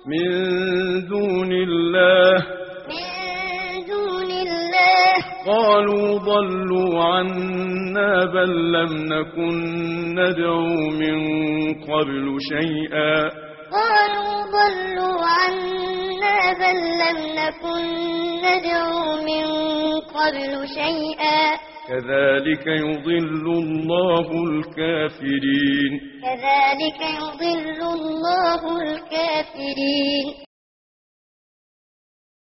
من دون الله قالوا ضلوا عنا بل لم نكن ندعو من قبل شيئا قالوا ضلوا عنا بل لم نكن ندعو من قبل شيئا كذلك يضل الله الكافرين كذلك يضل الله الكافرين